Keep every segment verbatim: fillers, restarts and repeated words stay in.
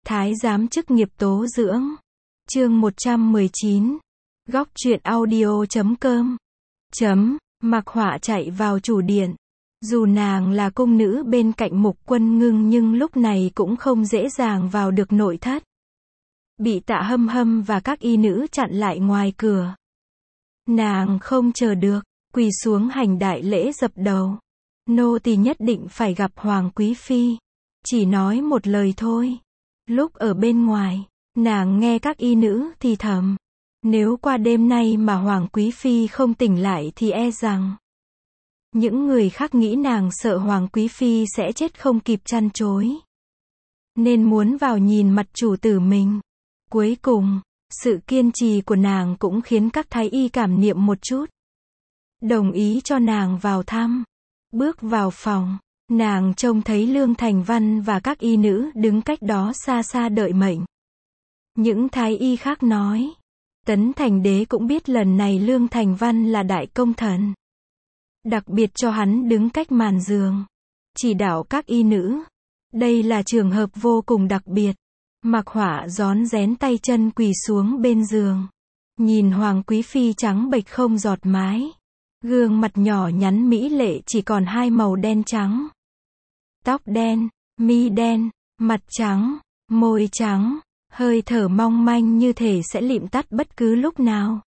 Thái giám chức nghiệp tố dưỡng. Chương một trăm mười chín. Góc truyện audio chấm com. Chấm, Mặc Họa chạy vào chủ điện. Dù nàng là cung nữ bên cạnh Mục Quân Ngưng nhưng lúc này cũng không dễ dàng vào được nội thất. Bị Tạ Hâm Hâm và các y nữ chặn lại ngoài cửa. Nàng không chờ được, quỳ xuống hành đại lễ dập đầu. Nô tỳ nhất định phải gặp Hoàng Quý Phi. Chỉ nói một lời thôi. Lúc ở bên ngoài, nàng nghe các y nữ thì thầm. Nếu qua đêm nay mà Hoàng Quý Phi không tỉnh lại thì e rằng những người khác nghĩ nàng sợ Hoàng Quý Phi sẽ chết không kịp chăn chối. Nên muốn vào nhìn mặt chủ tử mình. Cuối cùng, sự kiên trì của nàng cũng khiến các thái y cảm niệm một chút. Đồng ý cho nàng vào thăm. Bước vào phòng, nàng trông thấy Lương Thành Văn và các y nữ đứng cách đó xa xa đợi mệnh. Những thái y khác nói, Tấn Thành Đế cũng biết lần này Lương Thành Văn là đại công thần. Đặc biệt cho hắn đứng cách màn giường, chỉ đạo các y nữ. Đây là trường hợp vô cùng đặc biệt. Mặc Họa rón rén tay chân quỳ xuống bên giường. Nhìn Hoàng Quý Phi trắng bệch không giọt mái. Gương mặt nhỏ nhắn mỹ lệ chỉ còn hai màu đen trắng. Tóc đen, mi đen, mặt trắng, môi trắng, hơi thở mong manh như thể sẽ lịm tắt bất cứ lúc nào.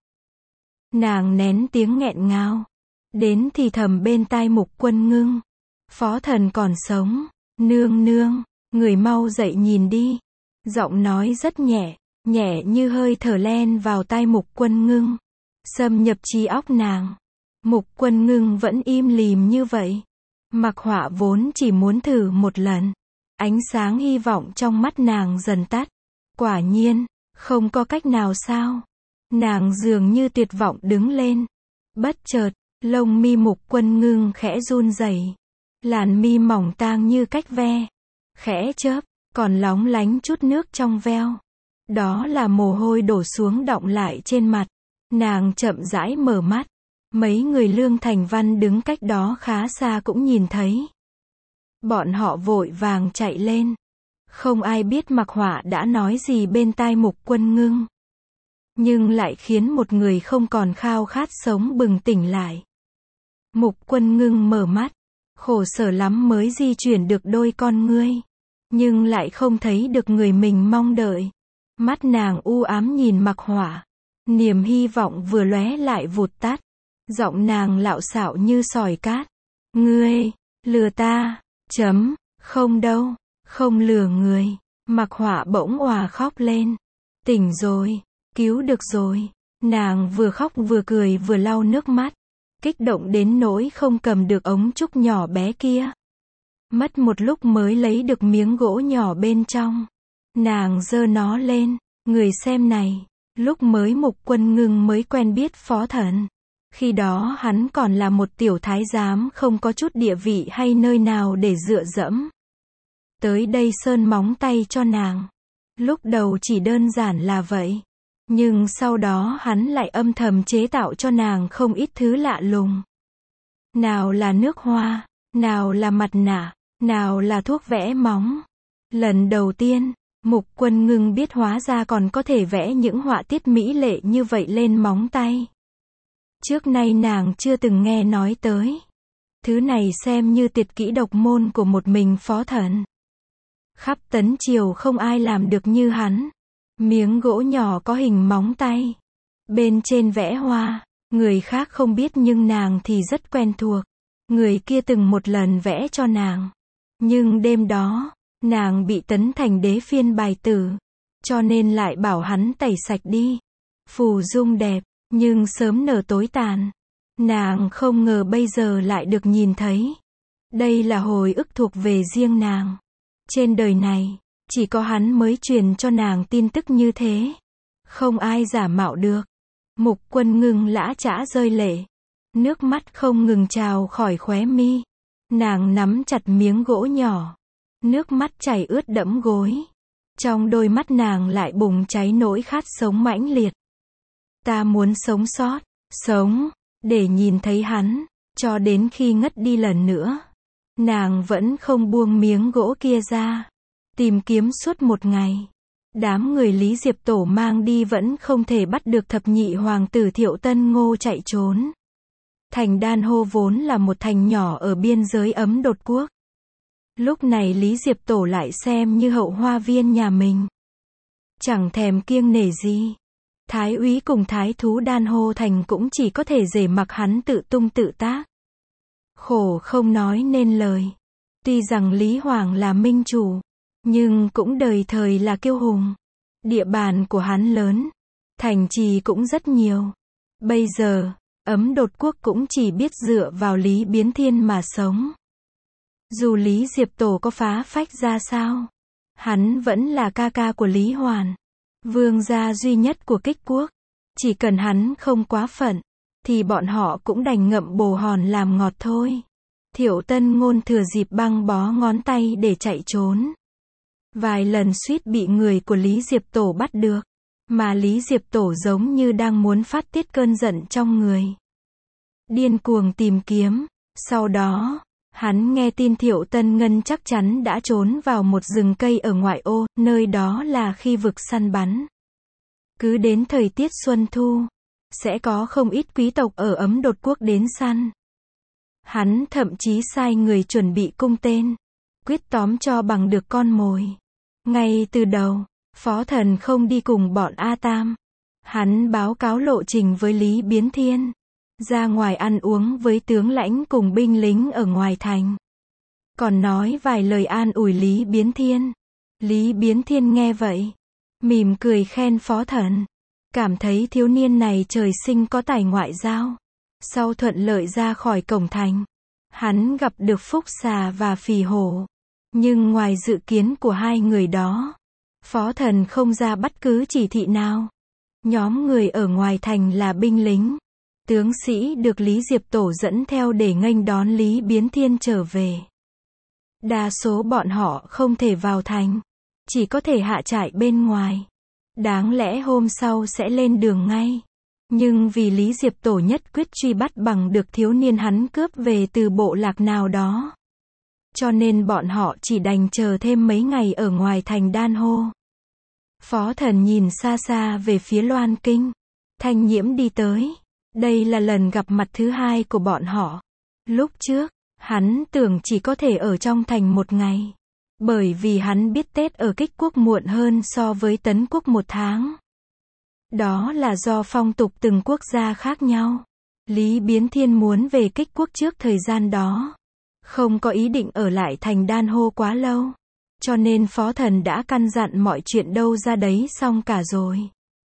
Nàng nén tiếng nghẹn ngào. Đến thì thầm bên tai Mục Quân Ngưng. Phó thần còn sống. Nương nương, người mau dậy nhìn đi. Giọng nói rất nhẹ, nhẹ như hơi thở len vào tai Mục Quân Ngưng. Xâm nhập trí óc nàng. Mục Quân Ngưng vẫn im lìm như vậy. Mặc Họa vốn chỉ muốn thử một lần. Ánh sáng hy vọng trong mắt nàng dần tắt. Quả nhiên, không có cách nào sao. Nàng dường như tuyệt vọng đứng lên. Bất chợt, lông mi Mục Quân Ngưng khẽ run rẩy. Làn mi mỏng tang như cách ve. Khẽ chớp, còn lóng lánh chút nước trong veo. Đó là mồ hôi đổ xuống đọng lại trên mặt. Nàng chậm rãi mở mắt. Mấy người Lương Thành Văn đứng cách đó khá xa cũng nhìn thấy. Bọn họ vội vàng chạy lên. Không ai biết Mặc Họa đã nói gì bên tai Mục Quân Ngưng. Nhưng lại khiến một người không còn khao khát sống bừng tỉnh lại. Mục Quân Ngưng mở mắt. Khổ sở lắm mới di chuyển được đôi con ngươi. Nhưng lại không thấy được người mình mong đợi. Mắt nàng u ám nhìn Mặc Họa. Niềm hy vọng vừa lóe lại vụt tắt. Giọng nàng lạo xạo như sỏi cát. Ngươi, lừa ta, chấm, không đâu, không lừa người. Mặc Họa bỗng òa khóc lên. Tỉnh rồi, cứu được rồi. Nàng vừa khóc vừa cười vừa lau nước mắt. Kích động đến nỗi không cầm được ống trúc nhỏ bé kia. Mất một lúc mới lấy được miếng gỗ nhỏ bên trong. Nàng giơ nó lên. Người xem này, lúc mới Mục Quân Ngưng mới quen biết phó thần. Khi đó hắn còn là một tiểu thái giám không có chút địa vị hay nơi nào để dựa dẫm. Tới đây sơn móng tay cho nàng. Lúc đầu chỉ đơn giản là vậy. Nhưng sau đó hắn lại âm thầm chế tạo cho nàng không ít thứ lạ lùng. Nào là nước hoa, nào là mặt nạ, nào là thuốc vẽ móng. Lần đầu tiên, Mục Quân Ngưng biết hóa ra còn có thể vẽ những họa tiết mỹ lệ như vậy lên móng tay. Trước nay nàng chưa từng nghe nói tới. Thứ này xem như tuyệt kỹ độc môn của một mình phó thần. Khắp Tấn Triều không ai làm được như hắn. Miếng gỗ nhỏ có hình móng tay. Bên trên vẽ hoa. Người khác không biết nhưng nàng thì rất quen thuộc. Người kia từng một lần vẽ cho nàng. Nhưng đêm đó, nàng bị Tấn Thành Đế phiên bài tử. Cho nên lại bảo hắn tẩy sạch đi. Phù dung đẹp. Nhưng sớm nở tối tàn. Nàng không ngờ bây giờ lại được nhìn thấy. Đây là hồi ức thuộc về riêng nàng. Trên đời này, chỉ có hắn mới truyền cho nàng tin tức như thế. Không ai giả mạo được. Mục Quân Ngưng lã chã rơi lệ. Nước mắt không ngừng trào khỏi khóe mi. Nàng nắm chặt miếng gỗ nhỏ. Nước mắt chảy ướt đẫm gối. Trong đôi mắt nàng lại bùng cháy nỗi khát sống mãnh liệt. Ta muốn sống sót, sống, để nhìn thấy hắn, cho đến khi ngất đi lần nữa. Nàng vẫn không buông miếng gỗ kia ra. Tìm kiếm suốt một ngày. Đám người Lý Diệp Tổ mang đi vẫn không thể bắt được thập nhị hoàng tử Thiệu Tân Ngô chạy trốn. Thành Đan Hô vốn là một thành nhỏ ở biên giới Ấm Đột quốc. Lúc này Lý Diệp Tổ lại xem như hậu hoa viên nhà mình. Chẳng thèm kiêng nể gì. Thái úy cùng thái thú Đan Hô thành cũng chỉ có thể để mặc hắn tự tung tự tác. Khổ không nói nên lời. Tuy rằng Lý Hoàng là minh chủ, nhưng cũng đời thời là kiêu hùng. Địa bàn của hắn lớn, thành trì cũng rất nhiều. Bây giờ, Ấm Đột quốc cũng chỉ biết dựa vào Lý Biến Thiên mà sống. Dù Lý Diệp Tổ có phá phách ra sao, hắn vẫn là ca ca của Lý Hoàn, vương gia duy nhất của Kích quốc. Chỉ cần hắn không quá phận, thì bọn họ cũng đành ngậm bồ hòn làm ngọt thôi. Thiệu Tân Ngôn thừa dịp băng bó ngón tay để chạy trốn. Vài lần suýt bị người của Lý Diệp Tổ bắt được, mà Lý Diệp Tổ giống như đang muốn phát tiết cơn giận trong người. Điên cuồng tìm kiếm, sau đó, hắn nghe tin Thiệu Tân Ngân chắc chắn đã trốn vào một rừng cây ở ngoại ô, nơi đó là khi vực săn bắn. Cứ đến thời tiết xuân thu, sẽ có không ít quý tộc ở Ấm Đột quốc đến săn. Hắn thậm chí sai người chuẩn bị cung tên, quyết tóm cho bằng được con mồi. Ngay từ đầu, Phó Thần không đi cùng bọn A Tam. Hắn báo cáo lộ trình với Lý Biến Thiên, ra ngoài ăn uống với tướng lãnh cùng binh lính ở ngoài thành. Còn nói vài lời an ủi Lý Biến Thiên. Lý Biến Thiên nghe vậy, mỉm cười khen Phó Thần, cảm thấy thiếu niên này trời sinh có tài ngoại giao. Sau thuận lợi ra khỏi cổng thành, hắn gặp được Phúc Xà và Phì Hổ. Nhưng ngoài dự kiến của hai người đó, Phó Thần không ra bất cứ chỉ thị nào. Nhóm người ở ngoài thành là binh lính, tướng sĩ được Lý Diệp Tổ dẫn theo để nghênh đón Lý Biến Thiên trở về. Đa số bọn họ không thể vào thành, chỉ có thể hạ trại bên ngoài. Đáng lẽ hôm sau sẽ lên đường ngay. Nhưng vì Lý Diệp Tổ nhất quyết truy bắt bằng được thiếu niên hắn cướp về từ bộ lạc nào đó, cho nên bọn họ chỉ đành chờ thêm mấy ngày ở ngoài thành Đan Hô. Phó Thần nhìn xa xa về phía Loan Kinh. Thanh Nhiễm đi tới. Đây là lần gặp mặt thứ hai của bọn họ. Lúc trước, hắn tưởng chỉ có thể ở trong thành một ngày. Bởi vì hắn biết Tết ở Kích quốc muộn hơn so với Tấn quốc một tháng. Đó là do phong tục từng quốc gia khác nhau. Lý Biến Thiên muốn về Kích quốc trước thời gian đó, không có ý định ở lại thành Đan Hô quá lâu. Cho nên Phó Thần đã căn dặn mọi chuyện đâu ra đấy xong cả rồi.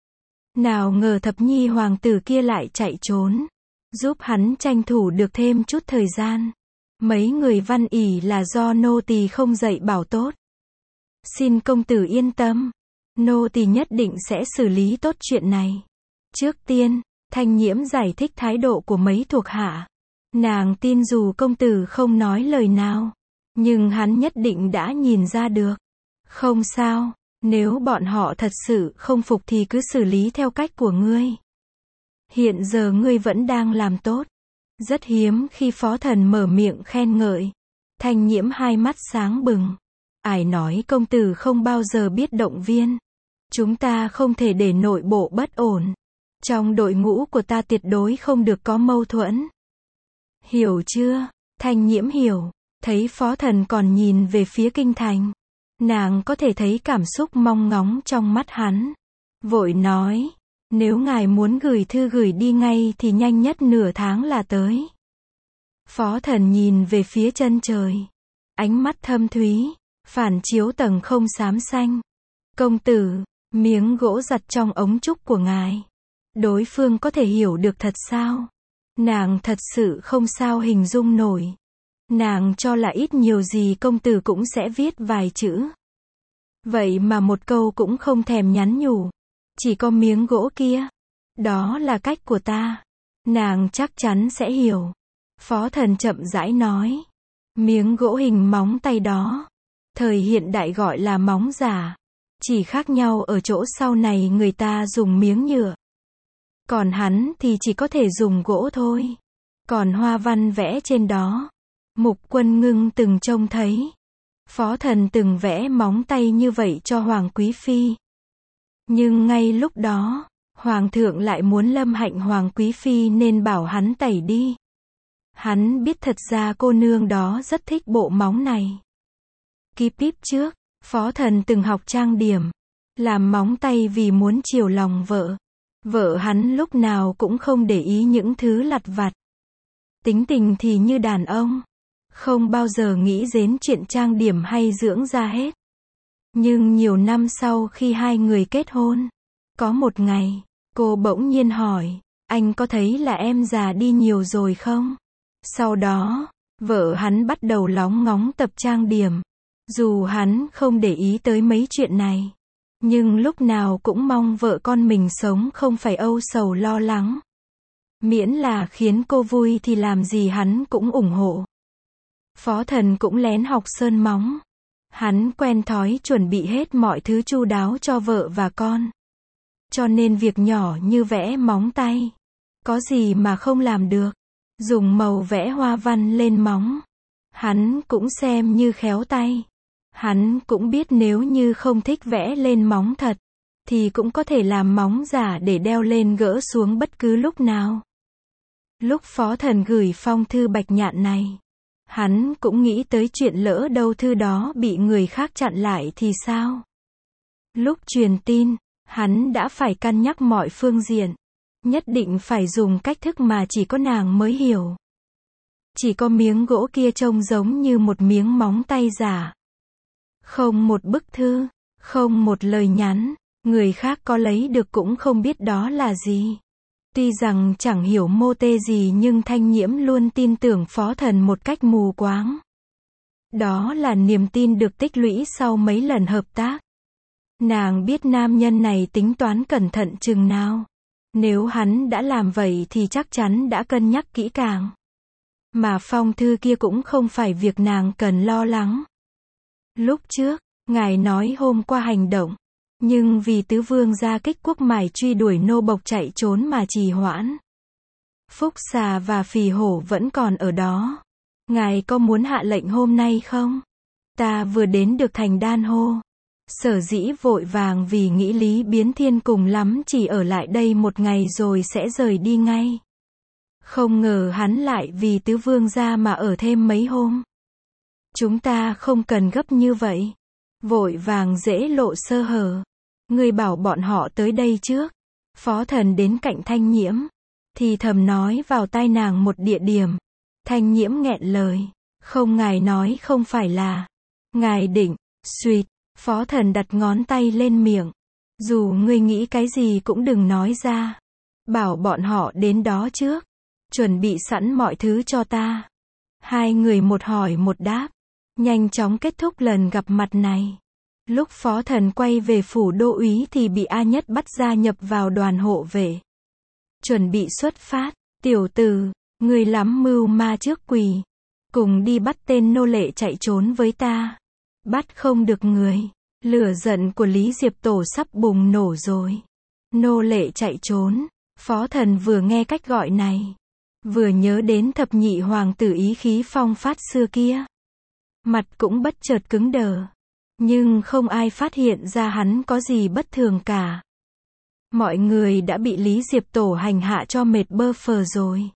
Nào ngờ thập nhi hoàng tử kia lại chạy trốn, giúp hắn tranh thủ được thêm chút thời gian. Mấy người văn ỷ là do nô tỳ không dạy bảo tốt. Xin công tử yên tâm, nô tỳ nhất định sẽ xử lý tốt chuyện này. Trước tiên, Thanh Nhiễm giải thích thái độ của mấy thuộc hạ. Nàng tin dù công tử không nói lời nào, nhưng hắn nhất định đã nhìn ra được. Không sao, nếu bọn họ thật sự không phục thì cứ xử lý theo cách của ngươi. Hiện giờ ngươi vẫn đang làm tốt. Rất hiếm khi Phó Thần mở miệng khen ngợi. Thanh Nhiễm hai mắt sáng bừng. Ải nói công tử không bao giờ biết động viên. Chúng ta không thể để nội bộ bất ổn. Trong đội ngũ của ta tuyệt đối không được có mâu thuẫn. Hiểu chưa? Thanh Nhiễm hiểu. Thấy Phó Thần còn nhìn về phía kinh thành, nàng có thể thấy cảm xúc mong ngóng trong mắt hắn. Vội nói, nếu ngài muốn gửi thư gửi đi ngay thì nhanh nhất nửa tháng là tới. Phó Thần nhìn về phía chân trời, ánh mắt thâm thúy, phản chiếu tầng không xám xanh. Công tử, miếng gỗ giặt trong ống trúc của ngài, đối phương có thể hiểu được thật sao? Nàng thật sự không sao hình dung nổi. Nàng cho là ít nhiều gì công tử cũng sẽ viết vài chữ. Vậy mà một câu cũng không thèm nhắn nhủ. Chỉ có miếng gỗ kia. Đó là cách của ta. Nàng chắc chắn sẽ hiểu. Phó Thần chậm rãi nói. Miếng gỗ hình móng tay đó, thời hiện đại gọi là móng giả. Chỉ khác nhau ở chỗ sau này người ta dùng miếng nhựa. Còn hắn thì chỉ có thể dùng gỗ thôi. Còn hoa văn vẽ trên đó, Mục Quân Ngưng từng trông thấy. Phó Thần từng vẽ móng tay như vậy cho Hoàng Quý Phi. Nhưng ngay lúc đó, Hoàng thượng lại muốn lâm hạnh Hoàng Quý Phi nên bảo hắn tẩy đi. Hắn biết thật ra cô nương đó rất thích bộ móng này. Kíp kíp trước, Phó Thần từng học trang điểm, làm móng tay vì muốn chiều lòng vợ. Vợ hắn lúc nào cũng không để ý những thứ lặt vặt. Tính tình thì như đàn ông, không bao giờ nghĩ đến chuyện trang điểm hay dưỡng da hết. Nhưng nhiều năm sau khi hai người kết hôn, có một ngày, cô bỗng nhiên hỏi, anh có thấy là em già đi nhiều rồi không? Sau đó, vợ hắn bắt đầu lóng ngóng tập trang điểm. Dù hắn không để ý tới mấy chuyện này, nhưng lúc nào cũng mong vợ con mình sống không phải âu sầu lo lắng. Miễn là khiến cô vui thì làm gì hắn cũng ủng hộ. Phó Thần cũng lén học sơn móng. Hắn quen thói chuẩn bị hết mọi thứ chu đáo cho vợ và con. Cho nên việc nhỏ như vẽ móng tay, có gì mà không làm được. Dùng màu vẽ hoa văn lên móng, hắn cũng xem như khéo tay. Hắn cũng biết nếu như không thích vẽ lên móng thật, thì cũng có thể làm móng giả để đeo lên gỡ xuống bất cứ lúc nào. Lúc Phó Thần gửi phong thư bạch nhạn này, hắn cũng nghĩ tới chuyện lỡ đâu thư đó bị người khác chặn lại thì sao. Lúc truyền tin, hắn đã phải cân nhắc mọi phương diện. Nhất định phải dùng cách thức mà chỉ có nàng mới hiểu. Chỉ có miếng gỗ kia trông giống như một miếng móng tay giả. Không một bức thư, không một lời nhắn, người khác có lấy được cũng không biết đó là gì. Tuy rằng chẳng hiểu mô tê gì nhưng Thanh Nhiễm luôn tin tưởng Phó Thần một cách mù quáng. Đó là niềm tin được tích lũy sau mấy lần hợp tác. Nàng biết nam nhân này tính toán cẩn thận chừng nào. Nếu hắn đã làm vậy thì chắc chắn đã cân nhắc kỹ càng. Mà phong thư kia cũng không phải việc nàng cần lo lắng. Lúc trước, ngài nói hôm qua hành động, nhưng vì tứ vương gia kích quốc mải truy đuổi nô bộc chạy trốn mà trì hoãn. Phúc xà và phì hổ vẫn còn ở đó. Ngài có muốn hạ lệnh hôm nay không? Ta vừa đến được thành Đan Hô. Sở dĩ vội vàng vì nghĩ Lý Biến Thiên cùng lắm chỉ ở lại đây một ngày rồi sẽ rời đi ngay. Không ngờ hắn lại vì tứ vương gia mà ở thêm mấy hôm. Chúng ta không cần gấp như vậy. Vội vàng dễ lộ sơ hở. Ngươi bảo bọn họ tới đây trước. Phó Thần đến cạnh Thanh Nhiễm, thì thầm nói vào tai nàng một địa điểm. Thanh Nhiễm nghẹn lời. Không, ngài nói không phải là. Ngài định, suýt. Phó Thần đặt ngón tay lên miệng. Dù ngươi nghĩ cái gì cũng đừng nói ra. Bảo bọn họ đến đó trước. Chuẩn bị sẵn mọi thứ cho ta. Hai người một hỏi một đáp. Nhanh chóng kết thúc lần gặp mặt này. Lúc Phó Thần quay về phủ đô úy thì bị A Nhất bắt gia nhập vào đoàn hộ vệ. Chuẩn bị xuất phát. Tiểu tử, ngươi lắm mưu ma trước quỳ. Cùng đi bắt tên nô lệ chạy trốn với ta. Bắt không được người. Lửa giận của Lý Diệp Tổ sắp bùng nổ rồi. Nô lệ chạy trốn. Phó Thần vừa nghe cách gọi này, vừa nhớ đến thập nhị hoàng tử ý khí phong phát xưa kia. Mặt cũng bất chợt cứng đờ. Nhưng không ai phát hiện ra hắn có gì bất thường cả. Mọi người đã bị Lý Diệp Tổ hành hạ cho mệt bơ phờ rồi.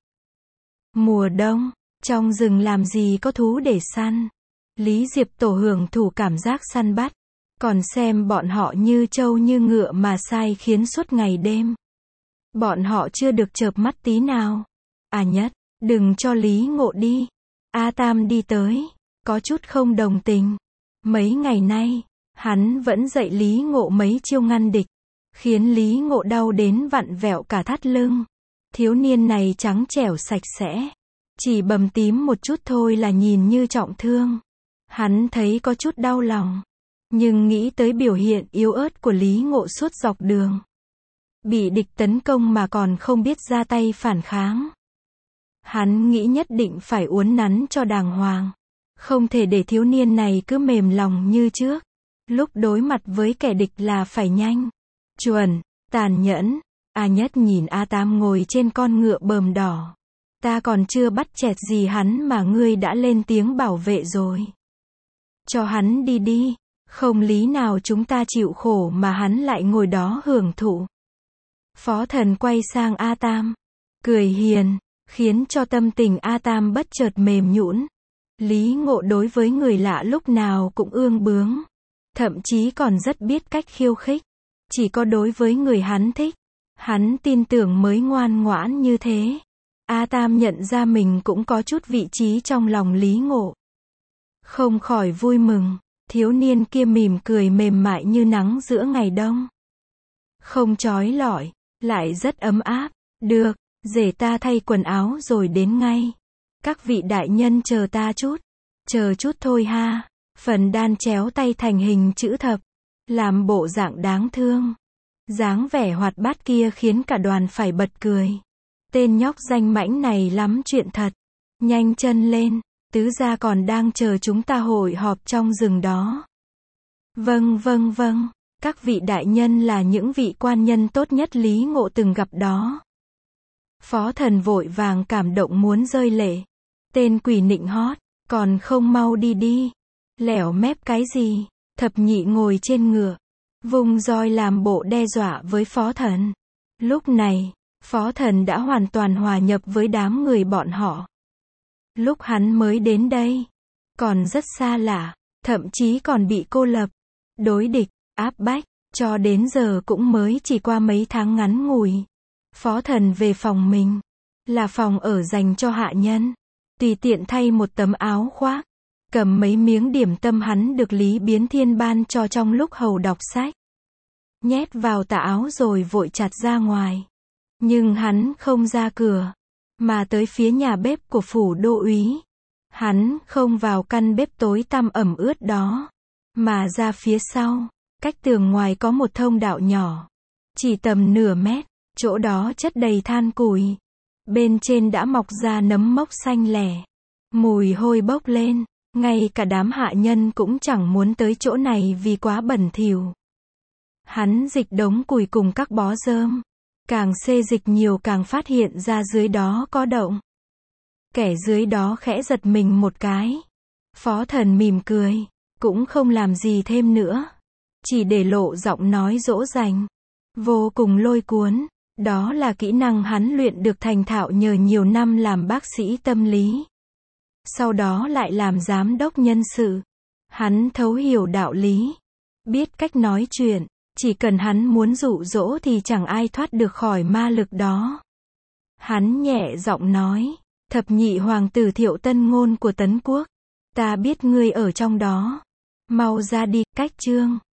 Mùa đông, trong rừng làm gì có thú để săn. Lý Diệp Tổ hưởng thụ cảm giác săn bắt, còn xem bọn họ như trâu như ngựa mà sai khiến suốt ngày đêm. Bọn họ chưa được chợp mắt tí nào. À Nhất, đừng cho Lý Ngộ đi. A Tam đi tới, có chút không đồng tình. Mấy ngày nay, hắn vẫn dạy Lý Ngộ mấy chiêu ngăn địch, khiến Lý Ngộ đau đến vặn vẹo cả thắt lưng. Thiếu niên này trắng trẻo sạch sẽ, chỉ bầm tím một chút thôi là nhìn như trọng thương. Hắn thấy có chút đau lòng, nhưng nghĩ tới biểu hiện yếu ớt của Lý Ngộ suốt dọc đường. Bị địch tấn công mà còn không biết ra tay phản kháng. Hắn nghĩ nhất định phải uốn nắn cho đàng hoàng. Không thể để thiếu niên này cứ mềm lòng như trước. Lúc đối mặt với kẻ địch là phải nhanh, chuẩn, tàn nhẫn. A Nhất nhìn A Tam ngồi trên con ngựa bờm đỏ. Ta còn chưa bắt chẹt gì hắn mà ngươi đã lên tiếng bảo vệ rồi. Cho hắn đi đi. Không lý nào chúng ta chịu khổ mà hắn lại ngồi đó hưởng thụ. Phó Thần quay sang A Tam. Cười hiền, khiến cho tâm tình A Tam bất chợt mềm nhũn. Lý Ngộ đối với người lạ lúc nào cũng ương bướng. Thậm chí còn rất biết cách khiêu khích. Chỉ có đối với người hắn thích, hắn tin tưởng mới ngoan ngoãn như thế. A Tam nhận ra mình cũng có chút vị trí trong lòng Lý Ngộ. Không khỏi vui mừng, thiếu niên kia mỉm cười mềm mại như nắng giữa ngày đông. Không chói lọi, lại rất ấm áp. Được, rể ta thay quần áo rồi đến ngay. Các vị đại nhân chờ ta chút. Chờ chút thôi ha. Phần đan chéo tay thành hình chữ thập. Làm bộ dạng đáng thương. Dáng vẻ hoạt bát kia khiến cả đoàn phải bật cười. Tên nhóc danh mãnh này lắm chuyện thật. Nhanh chân lên. Tứ gia còn đang chờ chúng ta hội họp trong rừng đó. Vâng vâng vâng. Các vị đại nhân là những vị quan nhân tốt nhất Lý Ngộ từng gặp đó. Phó Thần vội vàng cảm động muốn rơi lệ. Tên quỷ nịnh hót, còn không mau đi đi. Lẻo mép cái gì? Thập nhị ngồi trên ngựa, vùng roi làm bộ đe dọa với Phó Thần. Lúc này, Phó Thần đã hoàn toàn hòa nhập với đám người bọn họ. Lúc hắn mới đến đây, còn rất xa lạ, thậm chí còn bị cô lập, đối địch, áp bách, cho đến giờ cũng mới chỉ qua mấy tháng ngắn ngủi. Phó Thần về phòng mình, là phòng ở dành cho hạ nhân, tùy tiện thay một tấm áo khoác, cầm mấy miếng điểm tâm hắn được Lý Biến Thiên ban cho trong lúc hầu đọc sách. Nhét vào tà áo rồi vội chặt ra ngoài. Nhưng hắn không ra cửa, mà tới phía nhà bếp của phủ đô úy. Hắn không vào căn bếp tối tăm ẩm ướt đó, mà ra phía sau, cách tường ngoài có một thông đạo nhỏ, chỉ tầm nửa mét, chỗ đó chất đầy than củi. Bên trên đã mọc ra nấm mốc xanh lẻ, mùi hôi bốc lên, ngay cả đám hạ nhân cũng chẳng muốn tới chỗ này vì quá bẩn thỉu. Hắn dịch đống củi cùng các bó rơm, càng xê dịch nhiều càng phát hiện ra dưới đó có động. Kẻ dưới đó khẽ giật mình một cái. Phó Thần mỉm cười, cũng không làm gì thêm nữa, chỉ để lộ giọng nói dỗ dành, vô cùng lôi cuốn. Đó là kỹ năng hắn luyện được thành thạo nhờ nhiều năm làm bác sĩ tâm lý. Sau đó lại làm giám đốc nhân sự. Hắn thấu hiểu đạo lý, biết cách nói chuyện, chỉ cần hắn muốn dụ dỗ thì chẳng ai thoát được khỏi ma lực đó. Hắn nhẹ giọng nói, thập nhị hoàng tử Thiệu Tân Ngôn của Tấn Quốc, ta biết ngươi ở trong đó. Mau ra đi, cách chương.